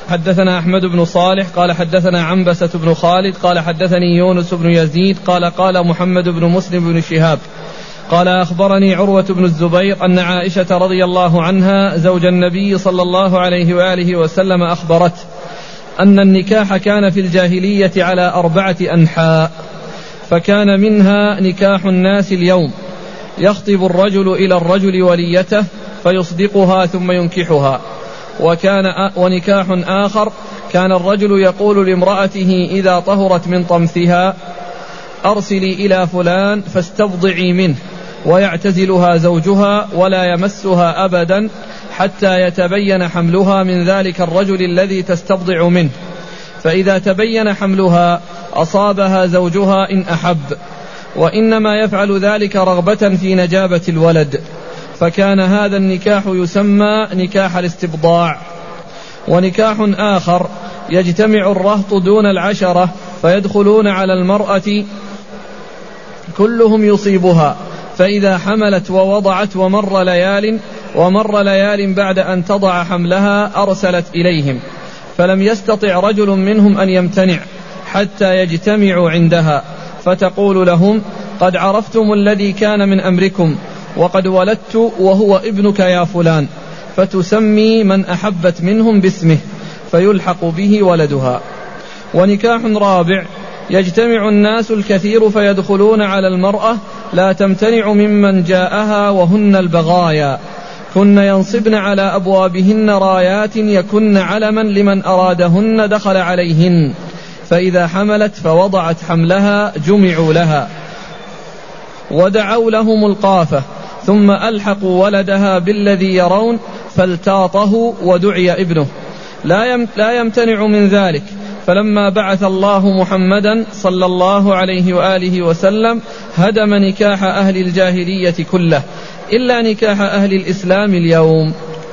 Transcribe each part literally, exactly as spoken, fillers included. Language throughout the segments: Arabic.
حدثنا أحمد بن صالح قال حدثنا عنبسة بن خالد قال حدثني يونس بن يزيد قال قال محمد بن مسلم بن شهاب قال أخبرني عروة بن الزبير أن عائشة رضي الله عنها زوج النبي صلى الله عليه وآله وسلم أخبرته أن النكاح كان في الجاهلية على أربعة أنحاء، فكان منها نكاح الناس اليوم، يخطب الرجل إلى الرجل وليته فيصدقها ثم ينكحها. وكان ونكاح آخر كان الرجل يقول لامرأته إذا طهرت من طمثها أرسلي إلى فلان فاستبضعي منه، ويعتزلها زوجها ولا يمسها أبدا حتى يتبين حملها من ذلك الرجل الذي تستبضع منه، فإذا تبين حملها أصابها زوجها إن أحب، وإنما يفعل ذلك رغبة في نجابة الولد، فكان هذا النكاح يسمى نكاح الاستبضاع. ونكاح آخر يجتمع الرهط دون العشرة فيدخلون على المرأة كلهم يصيبها، فإذا حملت ووضعت ومر ليال ومر ليال بعد أن تضع حملها أرسلت إليهم، فلم يستطع رجل منهم أن يمتنع حتى يجتمعوا عندها، فتقول لهم قد عرفتم الذي كان من أمركم وقد ولدت وهو ابنك يا فلان، فتسمي من أحبت منهم باسمه فيلحق به ولدها. ونكاح رابع يجتمع الناس الكثير فيدخلون على المرأة لا تمتنع ممن جاءها وهن البغايا، كن ينصبن على أبوابهن رايات يكن علما لمن أرادهن دخل عليهن، فإذا حملت فوضعت حملها جمعوا لها ودعوا لهم القافة، ثم ألحقوا ولدها بالذي يرون فالتاطه ودعي ابنه، لا يمتنع من ذلك. فلما بعث الله محمدا صلى الله عليه وآله وسلم هدم نكاح أهل الجاهلية كله إلا نكاح أهل الإسلام اليوم.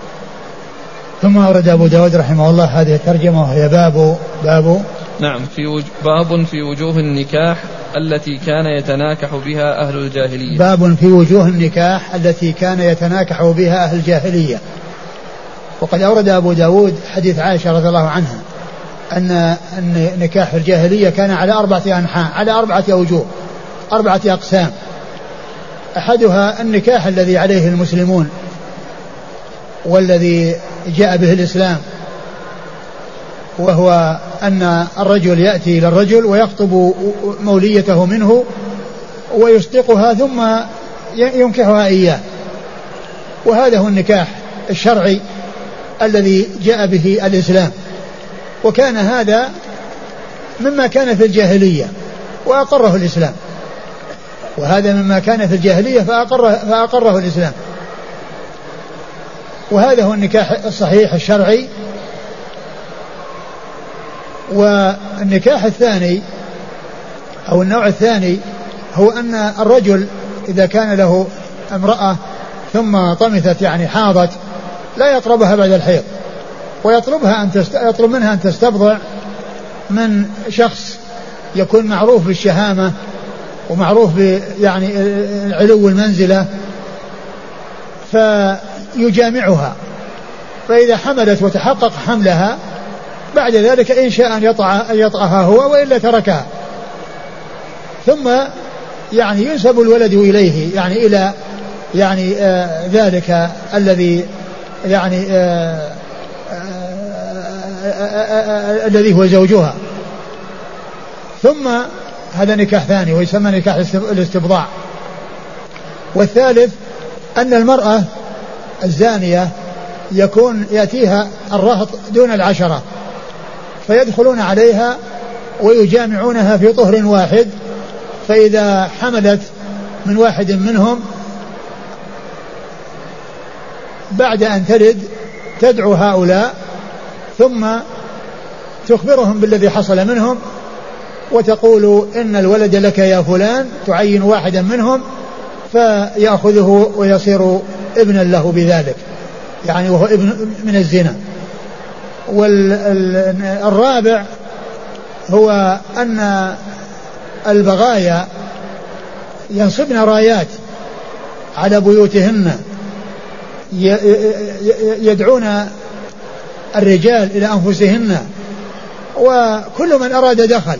ثم أورد أبو داود رحمه الله هذه الترجمة وهي باب باب نعم في وج... باب في وجوه النكاح التي كان يتناكح بها أهل الجاهلية. باب في وجوه النكاح التي كان يتناكح بها أهل الجاهلية. وقد أورد أبو داود حديث عائشة رضي الله عنها أن نكاح الجاهلية كان على أربعة أنحاء، على أربعة أوجوه، أربعة أقسام. أحدها النكاح الذي عليه المسلمون والذي جاء به الإسلام، وهو أن الرجل يأتي إلى الرجل ويخطب موليته منه ويصدقها ثم ينكحها إياه، وهذا هو النكاح الشرعي الذي جاء به الإسلام. وكان هذا مما كان في الجاهلية وأقره الإسلام، وهذا مما كان في الجاهلية فأقره, فأقره الإسلام، وهذا هو النكاح الصحيح الشرعي. والنكاح الثاني أو النوع الثاني هو أن الرجل إذا كان له امرأة ثم طمثت يعني حاضت لا يقربها بعد الحيض، ويطلبها أن تست... يطلب منها أن تستبضع من شخص يكون معروف بالشهامة ومعروف ب يعني علو المنزلة، فيجامعها، فإذا حملت وتحقق حملها بعد ذلك إن شاء أن يطع أن يطعها هو وإلا تركها، ثم يعني ينسب الولد إليه يعني إلى يعني آه ذلك الذي يعني آه الذي هو زوجها. ثم هذا نكاح ثاني ويسمى نكاح الاستبضاع. والثالث أن المرأة الزانية يكون يأتيها الرهط دون العشرة فيدخلون عليها ويجامعونها في طهر واحد، فإذا حملت من واحد منهم بعد أن تلد تدعو هؤلاء ثم تخبرهم بالذي حصل منهم وتقول إن الولد لك يا فلان، تعين واحدا منهم فيأخذه ويصير ابنا له بذلك، يعني وهو ابن من الزنا. والرابع هو أن البغايا ينصبن رايات على بيوتهن يدعون الرجال إلى أنفسهن، وكل من أراد دخل.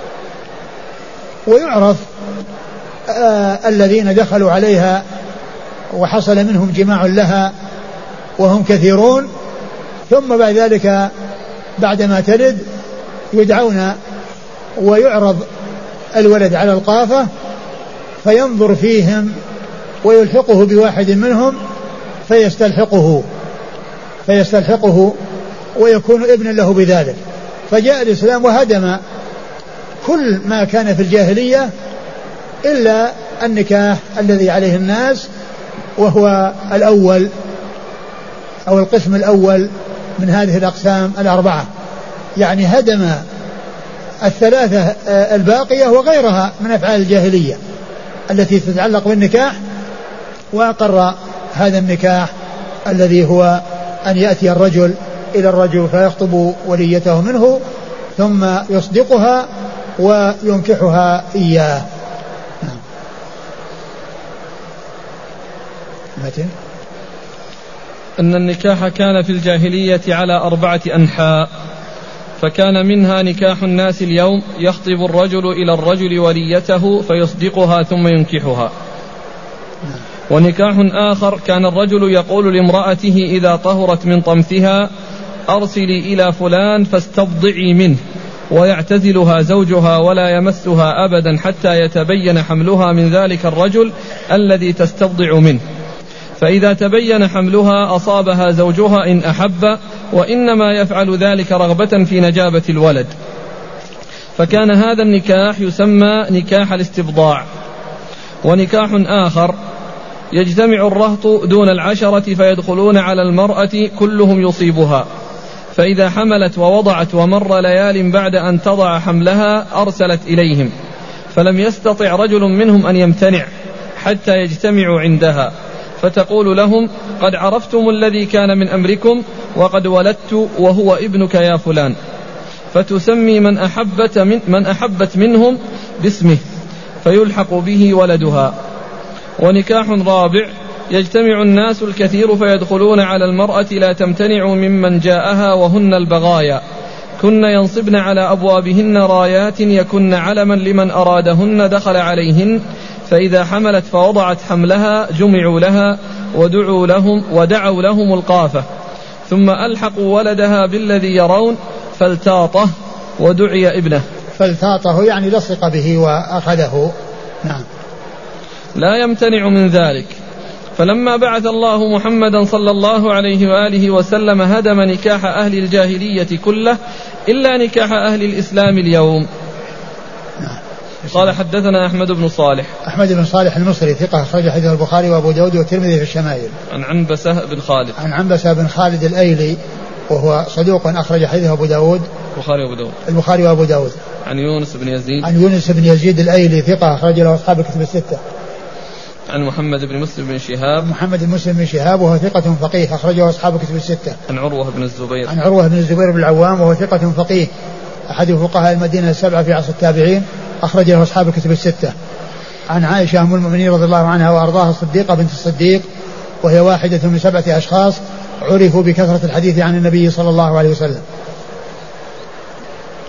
ويعرف آه الذين دخلوا عليها وحصل منهم جماع لها وهم كثيرون، ثم بعد ذلك بعدما تلد يدعون ويعرض الولد على القافة فينظر فيهم ويلحقه بواحد منهم فيستلحقه فيستلحقه ويكون ابنا له بذلك. فجاء الإسلام وهدم كل ما كان في الجاهلية إلا النكاح الذي عليه الناس، وهو الأول أو القسم الأول من هذه الأقسام الأربعة، يعني هدم الثلاثة الباقية وغيرها من أفعال الجاهلية التي تتعلق بالنكاح، وأقر هذا النكاح الذي هو أن يأتي الرجل إلى الرجل فيخطب وليته منه ثم يصدقها وينكحها إياه. متى؟ أن النكاح كان في الجاهلية على أربعة أنحاء، فكان منها نكاح الناس اليوم يخطب الرجل إلى الرجل وليته فيصدقها ثم ينكحها. ونكاح آخر كان الرجل يقول لامرأته إذا طهرت من طمثها أرسلي إلى فلان فاستبضعي منه، ويعتزلها زوجها ولا يمسها أبدا حتى يتبين حملها من ذلك الرجل الذي تستبضع منه، فإذا تبين حملها أصابها زوجها إن أحب، وإنما يفعل ذلك رغبة في نجابة الولد. فكان هذا النكاح يسمى نكاح الاستبضاع. ونكاح آخر يجتمع الرهط دون العشرة فيدخلون على المرأة كلهم يصيبها، فإذا حملت ووضعت ومر ليال بعد أن تضع حملها أرسلت إليهم، فلم يستطع رجل منهم أن يمتنع حتى يجتمعوا عندها، فتقول لهم قد عرفتم الذي كان من أمركم وقد ولدت وهو ابنك يا فلان، فتسمي من أحبت, من من أحبت منهم باسمه فيلحق به ولدها. ونكاح رابع يجتمع الناس الكثير فيدخلون على المرأة لا تمتنع ممن جاءها وهن البغايا، كن ينصبن على أبوابهن رايات يكن علما لمن أرادهن دخل عليهن، فإذا حملت فوضعت حملها جمعوا لها ودعوا لهم, ودعوا لهم القافة، ثم ألحقوا ولدها بالذي يرون فالتاطه ودعي ابنه. فالتاطه يعني لصق به وأخذه. نعم. لا يمتنع من ذلك. فلما بعث الله محمدا صلى الله عليه وآله وسلم هدم نكاح أهل الجاهلية كله إلا نكاح أهل الإسلام اليوم. قال حدثنا أحمد بن صالح. أحمد بن صالح المصري ثقة أخرج حديث البخاري وأبو داود والترمذي في الشمائل. عن عنبسة بن خالد. عن عنبسة بن خالد الأيلي وهو صدوق أخرج حديثه أبو داود. البخاري وأبو داود. البخاري وأبو داود. عن يونس بن يزيد. عن يونس بن يزيد الأيلي ثقة أخرج له أصحاب الكتب الستة. عن محمد بن مسلم بن شهاب. محمد بن مسلم بن شهاب وهو ثقة فقيه أخرجه أصحاب الكتب الستة. عن عروة بن الزبير. عن عروة بن الزبير بن العوام وهو ثقة فقيه أحد فقهاء المدينة السبعة في عصر التابعين أخرج له أصحاب الكتب الستة. عن عائشة أم المؤمنين رضي الله عنها وأرضاها الصديقة بنت الصديق وهي واحدة من سبعة أشخاص عرفوا بكثرة الحديث عن النبي صلى الله عليه وسلم.